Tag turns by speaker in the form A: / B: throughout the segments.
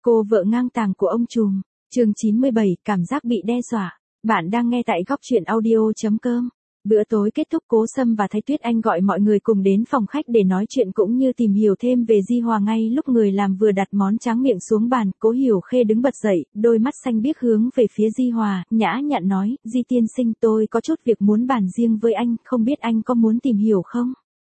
A: Cô vợ ngang tàng của ông trùm, chương 97, cảm giác bị đe dọa. Bạn đang nghe tại góc truyện audio.com. Bữa tối kết thúc, Cố Sâm và Thái Tuyết Anh gọi mọi người cùng đến phòng khách để nói chuyện cũng như tìm hiểu thêm về Di Hòa. Ngay lúc người làm vừa đặt món tráng miệng xuống bàn, Cố Hiểu Khê đứng bật dậy, đôi mắt xanh biếc hướng về phía Di Hòa, nhã nhặn nói, Di tiên sinh, tôi có chút việc muốn bàn riêng với anh, không biết anh có muốn tìm hiểu không?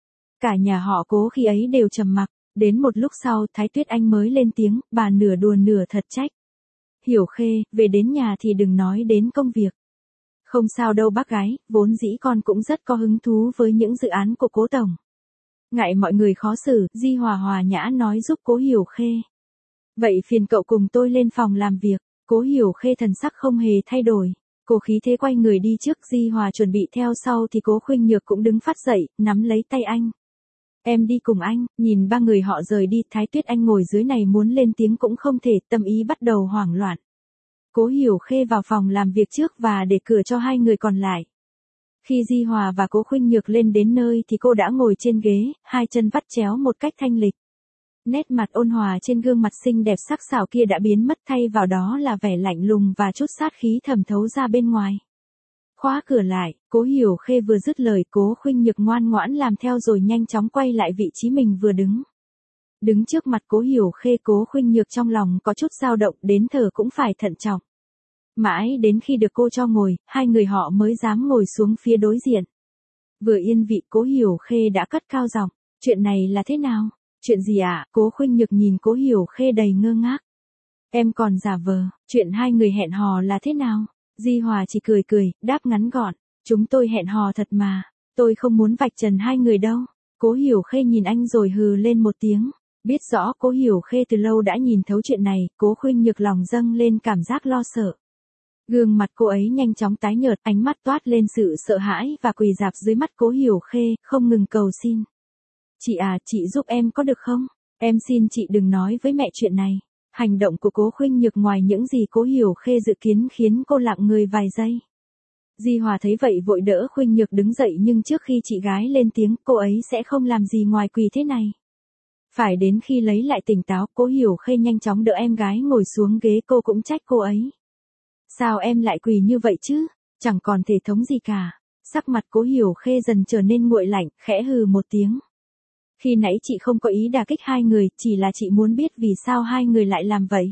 A: Cả nhà họ Cố khi ấy đều trầm mặc. Đến một lúc sau, Thái Tuyết Anh mới lên tiếng, bà nửa đùa nửa thật trách. Hiểu Khê, về đến nhà thì đừng nói đến công việc. Không sao đâu bác gái, vốn dĩ con cũng rất có hứng thú với những dự án của Cố tổng. Ngại mọi người khó xử, Di Hòa hòa nhã nói giúp Cố Hiểu Khê. Vậy phiền cậu cùng tôi lên phòng làm việc. Cố Hiểu Khê thần sắc không hề thay đổi. Cô khí thế quay người đi trước, Di Hòa chuẩn bị theo sau thì Cố Khuynh Nhược cũng đứng phát dậy, nắm lấy tay anh. Em đi cùng anh. Nhìn ba người họ rời đi, Thái Tuyết Anh ngồi dưới này muốn lên tiếng cũng không thể, tâm ý bắt đầu hoảng loạn. Cố Hiểu Khê vào phòng làm việc trước và để cửa cho hai người còn lại. Khi Di Hòa và Cố Khuynh Nhược lên đến nơi thì cô đã ngồi trên ghế, hai chân vắt chéo một cách thanh lịch. Nét mặt ôn hòa trên gương mặt xinh đẹp sắc sảo kia đã biến mất, thay vào đó là vẻ lạnh lùng và chút sát khí thẩm thấu ra bên ngoài. Khóa cửa lại, Cố Hiểu Khê vừa dứt lời, Cố Khuynh Nhược ngoan ngoãn làm theo rồi nhanh chóng quay lại vị trí mình vừa đứng. Đứng trước mặt Cố Hiểu Khê, Cố Khuynh Nhược trong lòng có chút dao động, đến thở cũng phải thận trọng. Mãi đến khi được cô cho ngồi, hai người họ mới dám ngồi xuống phía đối diện. Vừa yên vị, Cố Hiểu Khê đã cất cao giọng, chuyện này là thế nào? Chuyện gì ạ? Cố Khuynh Nhược nhìn Cố Hiểu Khê đầy ngơ ngác. Em còn giả vờ, chuyện hai người hẹn hò là thế nào? Di Hòa chỉ cười cười, đáp ngắn gọn, chúng tôi hẹn hò thật mà, tôi không muốn vạch trần hai người đâu. Cố Hiểu Khê nhìn anh rồi hừ lên một tiếng, biết rõ Cố Hiểu Khê từ lâu đã nhìn thấu chuyện này, Cố Khuynh Nhược lòng dâng lên cảm giác lo sợ. Gương mặt cô ấy nhanh chóng tái nhợt, ánh mắt toát lên sự sợ hãi và quỳ rạp dưới mắt Cố Hiểu Khê, không ngừng cầu xin. Chị à, chị giúp em có được không? Em xin chị đừng nói với mẹ chuyện này. Hành động của Cố Khuynh Nhược ngoài những gì Cố Hiểu Khê dự kiến khiến cô lặng người vài giây. Di Hòa thấy vậy vội đỡ Khuynh Nhược đứng dậy, nhưng trước khi chị gái lên tiếng, cô ấy sẽ không làm gì ngoài quỳ thế này. Phải đến khi lấy lại tỉnh táo, Cố Hiểu Khê nhanh chóng đỡ em gái ngồi xuống ghế, cô cũng trách cô ấy. Sao em lại quỳ như vậy chứ? Chẳng còn thể thống gì cả. Sắc mặt Cố Hiểu Khê dần trở nên nguội lạnh, khẽ hừ một tiếng. Khi nãy chị không có ý đả kích hai người, chỉ là chị muốn biết vì sao hai người lại làm vậy.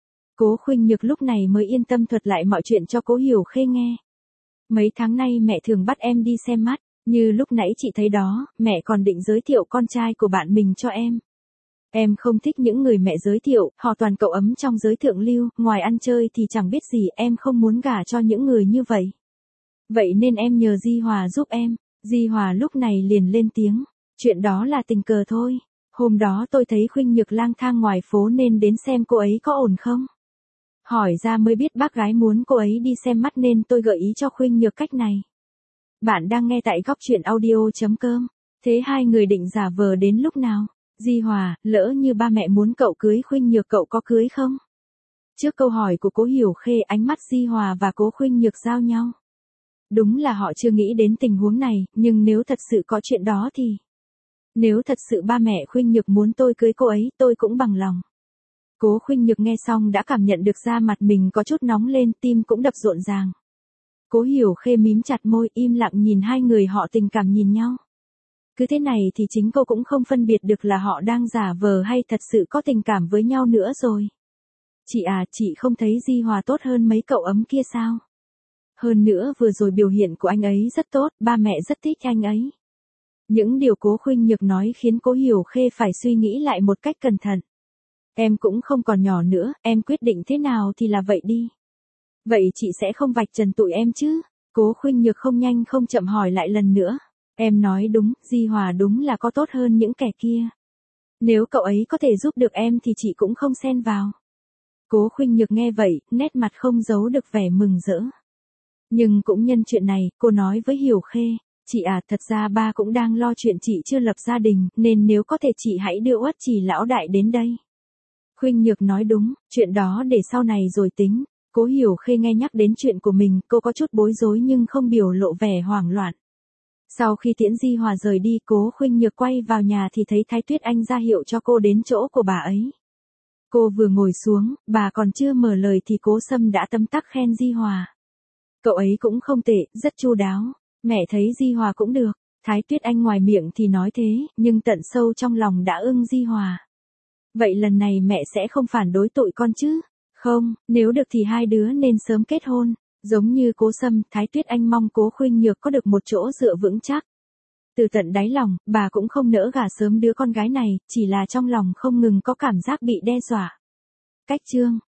A: Cố Khuynh Nhược lúc này mới yên tâm thuật lại mọi chuyện cho Cố Hiểu Khê nghe. Mấy tháng nay mẹ thường bắt em đi xem mắt, như lúc nãy chị thấy đó, mẹ còn định giới thiệu con trai của bạn mình cho em. Em không thích những người mẹ giới thiệu, họ toàn cậu ấm trong giới thượng lưu, ngoài ăn chơi thì chẳng biết gì, em không muốn gả cho những người như vậy. Vậy nên em nhờ Di Hòa giúp em. Di Hòa lúc này liền lên tiếng. Chuyện đó là tình cờ thôi. Hôm đó tôi thấy Khuynh Nhược lang thang ngoài phố nên đến xem cô ấy có ổn không. Hỏi ra mới biết bác gái muốn cô ấy đi xem mắt nên tôi gợi ý cho Khuynh Nhược cách này. Bạn đang nghe tại góc truyện audio.com. Thế hai người định giả vờ đến lúc nào? Di Hòa, lỡ như ba mẹ muốn cậu cưới Khuynh Nhược, cậu có cưới không? Trước câu hỏi của Cố Hiểu Khê, ánh mắt Di Hòa và Cố Khuynh Nhược giao nhau. Đúng là họ chưa nghĩ đến tình huống này, nhưng nếu thật sự có chuyện đó thì... Nếu thật sự ba mẹ Khuynh Nhược muốn tôi cưới cô ấy, tôi cũng bằng lòng. Cố Khuynh Nhược nghe xong đã cảm nhận được da mặt mình có chút nóng lên, tim cũng đập rộn ràng. Cố Hiểu Khê mím chặt môi, im lặng nhìn hai người họ tình cảm nhìn nhau. Cứ thế này thì chính cô cũng không phân biệt được là họ đang giả vờ hay thật sự có tình cảm với nhau nữa rồi. Chị à, chị không thấy Di Hòa tốt hơn mấy cậu ấm kia sao? Hơn nữa vừa rồi biểu hiện của anh ấy rất tốt, ba mẹ rất thích anh ấy. Những điều Cố Khuynh Nhược nói khiến Cố Hiểu Khê phải suy nghĩ lại một cách cẩn thận. Em cũng không còn nhỏ nữa, em quyết định thế nào thì là vậy đi. Vậy chị sẽ không vạch trần tụi em chứ? Cố Khuynh Nhược không nhanh không chậm hỏi lại lần nữa. Em nói đúng, Di Hòa đúng là có tốt hơn những kẻ kia. Nếu cậu ấy có thể giúp được em thì chị cũng không xen vào. Cố Khuynh Nhược nghe vậy, nét mặt không giấu được vẻ mừng rỡ. Nhưng cũng nhân chuyện này, cô nói với Hiểu Khê. Chị à, thật ra ba cũng đang lo chuyện chị chưa lập gia đình, nên nếu có thể chị hãy đưa Uất Trì lão đại đến đây. Khuynh Nhược nói đúng, chuyện đó để sau này rồi tính. Cố Hiểu Khê nghe nhắc đến chuyện của mình, cô có chút bối rối nhưng không biểu lộ vẻ hoảng loạn. Sau khi tiễn Di Hòa rời đi, Cố Khuynh Nhược quay vào nhà thì thấy Thái Tuyết Anh ra hiệu cho cô đến chỗ của bà ấy. Cô vừa ngồi xuống, bà còn chưa mở lời thì Cố Sâm đã tấm tắc khen Di Hòa. Cậu ấy cũng không tệ, rất chu đáo. Mẹ thấy Di Hòa cũng được. Thái Tuyết Anh ngoài miệng thì nói thế, nhưng tận sâu trong lòng đã ưng Di Hòa. Vậy lần này mẹ sẽ không phản đối tụi con chứ? Không, nếu được thì hai đứa nên sớm kết hôn. Giống như Cố Sâm, Thái Tuyết Anh mong Cố Khuynh Nhược có được một chỗ dựa vững chắc. Từ tận đáy lòng, bà cũng không nỡ gả sớm đứa con gái này, chỉ là trong lòng không ngừng có cảm giác bị đe dọa. Cách chương